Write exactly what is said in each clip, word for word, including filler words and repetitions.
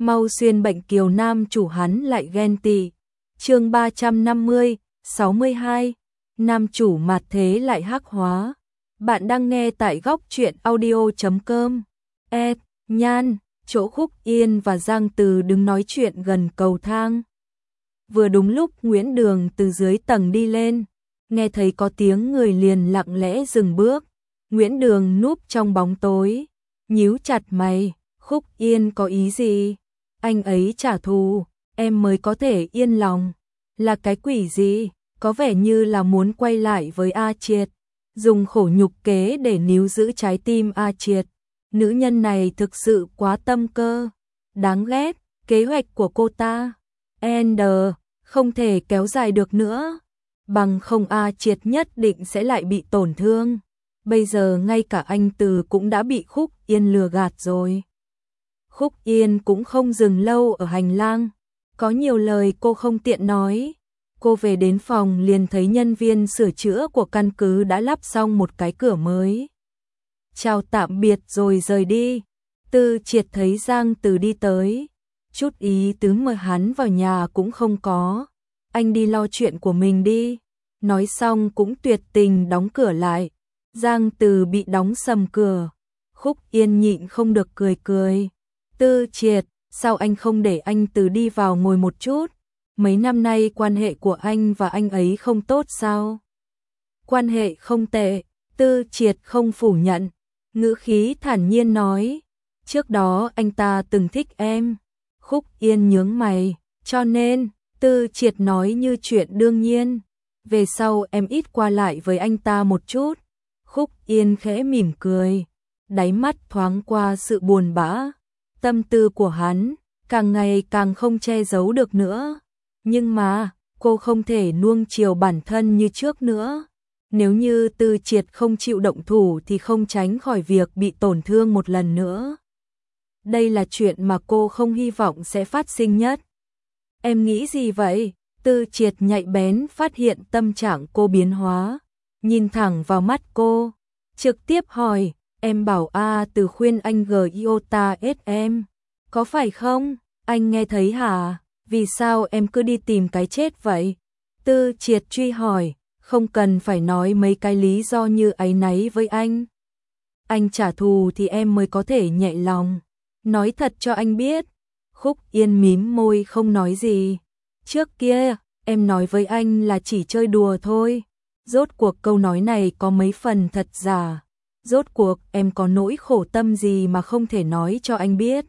mau xuyên bệnh kiều nam chủ hắn lại ghen tị. Chương ba trăm năm mươi, sáu mươi hai, nam chủ mạt thế lại hắc hóa. Bạn đang nghe tại góc truyện audio chấm com. E, Nhan, chỗ Khúc Yên và Giang Từ đứng nói chuyện gần cầu thang. Vừa đúng lúc Nguyễn Đường từ dưới tầng đi lên, nghe thấy có tiếng người liền lặng lẽ dừng bước. Nguyễn Đường núp trong bóng tối, nhíu chặt mày, Khúc Yên có ý gì? Anh ấy trả thù, em mới có thể yên lòng. Là cái quỷ gì? Có vẻ như là muốn quay lại với A Triệt, dùng khổ nhục kế để níu giữ trái tim A Triệt. Nữ nhân này thực sự quá tâm cơ, đáng ghét. Kế hoạch của cô ta Ender không thể kéo dài được nữa, bằng không A Triệt nhất định sẽ lại bị tổn thương. Bây giờ ngay cả anh Từ cũng đã bị Khúc Yên lừa gạt rồi. Khúc Yên cũng không dừng lâu ở hành lang, có nhiều lời cô không tiện nói. Cô về đến phòng liền thấy nhân viên sửa chữa của căn cứ đã lắp xong một cái cửa mới. Chào tạm biệt rồi rời đi. Tư Triệt thấy Giang Từ đi tới, chút ý tứ mời hắn vào nhà cũng không có. Anh đi lo chuyện của mình đi. Nói xong cũng tuyệt tình đóng cửa lại. Giang Từ bị đóng sầm cửa. Khúc Yên nhịn không được cười cười. Tư Triệt, sao anh không để anh Từ đi vào ngồi một chút? Mấy năm nay quan hệ của anh và anh ấy không tốt sao? Quan hệ không tệ, Tư Triệt không phủ nhận, ngữ khí thản nhiên nói. Trước đó anh ta từng thích em. Khúc Yên nhướng mày, cho nên, Tư Triệt nói như chuyện đương nhiên. Về sau em ít qua lại với anh ta một chút. Khúc Yên khẽ mỉm cười, đáy mắt thoáng qua sự buồn bã. Tâm tư của hắn càng ngày càng không che giấu được nữa. Nhưng mà, cô không thể nuông chiều bản thân như trước nữa. Nếu như Tư Triệt không chịu động thủ thì không tránh khỏi việc bị tổn thương một lần nữa. Đây là chuyện mà cô không hy vọng sẽ phát sinh nhất. Em nghĩ gì vậy? Tư Triệt nhạy bén phát hiện tâm trạng cô biến hóa, nhìn thẳng vào mắt cô, trực tiếp hỏi, em bảo A Từ khuyên anh gờ iota ét em, có phải không? Anh nghe thấy hả? Vì sao em cứ đi tìm cái chết vậy? Tư Triệt truy hỏi, không cần phải nói mấy cái lý do như áy náy với anh. Anh trả thù thì em mới có thể nhẹ lòng. Nói thật cho anh biết. Khúc Yên mím môi không nói gì. Trước kia, em nói với anh là chỉ chơi đùa thôi. Rốt cuộc câu nói này có mấy phần thật giả. Rốt cuộc em có nỗi khổ tâm gì mà không thể nói cho anh biết.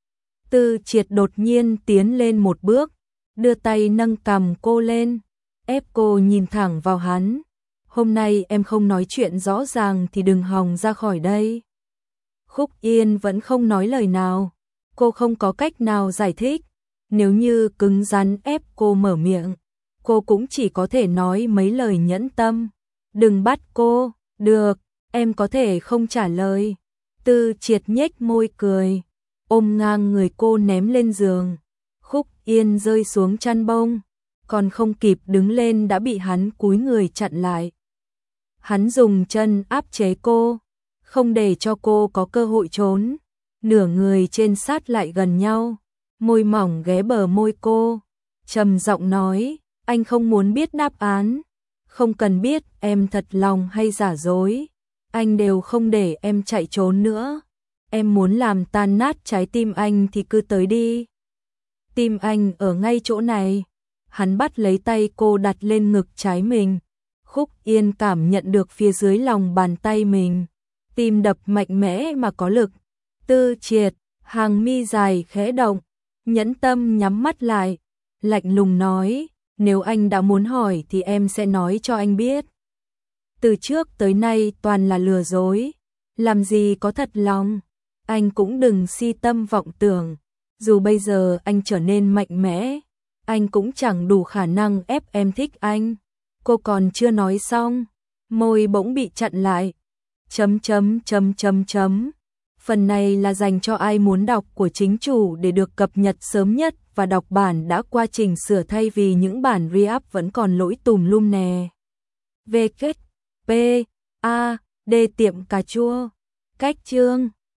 Tư Triệt đột nhiên tiến lên một bước, đưa tay nâng cằm cô lên, ép cô nhìn thẳng vào hắn. Hôm nay em không nói chuyện rõ ràng thì đừng hòng ra khỏi đây. Khúc Yên vẫn không nói lời nào, cô không có cách nào giải thích. Nếu như cứng rắn ép cô mở miệng, cô cũng chỉ có thể nói mấy lời nhẫn tâm. Đừng bắt cô, được, em có thể không trả lời. Tư Triệt nhếch môi cười, ôm ngang người cô ném lên giường. Khúc Yên rơi xuống chăn bông, còn không kịp đứng lên đã bị hắn cúi người chặn lại. Hắn dùng chân áp chế cô, không để cho cô có cơ hội trốn. Nửa người trên sát lại gần nhau, môi mỏng ghé bờ môi cô, trầm giọng nói, anh không muốn biết đáp án. Không cần biết em thật lòng hay giả dối, anh đều không để em chạy trốn nữa. Em muốn làm tan nát trái tim anh thì cứ tới đi. Tim anh ở ngay chỗ này. Hắn bắt lấy tay cô đặt lên ngực trái mình. Khúc Yên cảm nhận được phía dưới lòng bàn tay mình, tim đập mạnh mẽ mà có lực. Tư Triệt, hàng mi dài khẽ động, nhẫn tâm nhắm mắt lại, lạnh lùng nói, nếu anh đã muốn hỏi thì em sẽ nói cho anh biết. Từ trước tới nay toàn là lừa dối, làm gì có thật lòng. Anh cũng đừng si tâm vọng tưởng, dù bây giờ anh trở nên mạnh mẽ, anh cũng chẳng đủ khả năng ép em thích anh. Cô còn chưa nói xong, môi bỗng bị chặn lại. Chấm chấm chấm chấm chấm. Phần này là dành cho ai muốn đọc của chính chủ để được cập nhật sớm nhất và đọc bản đã qua chỉnh sửa thay vì những bản re-up vẫn còn lỗi tùm lum nè. V kết P A D tiệm cà chua. Cách chương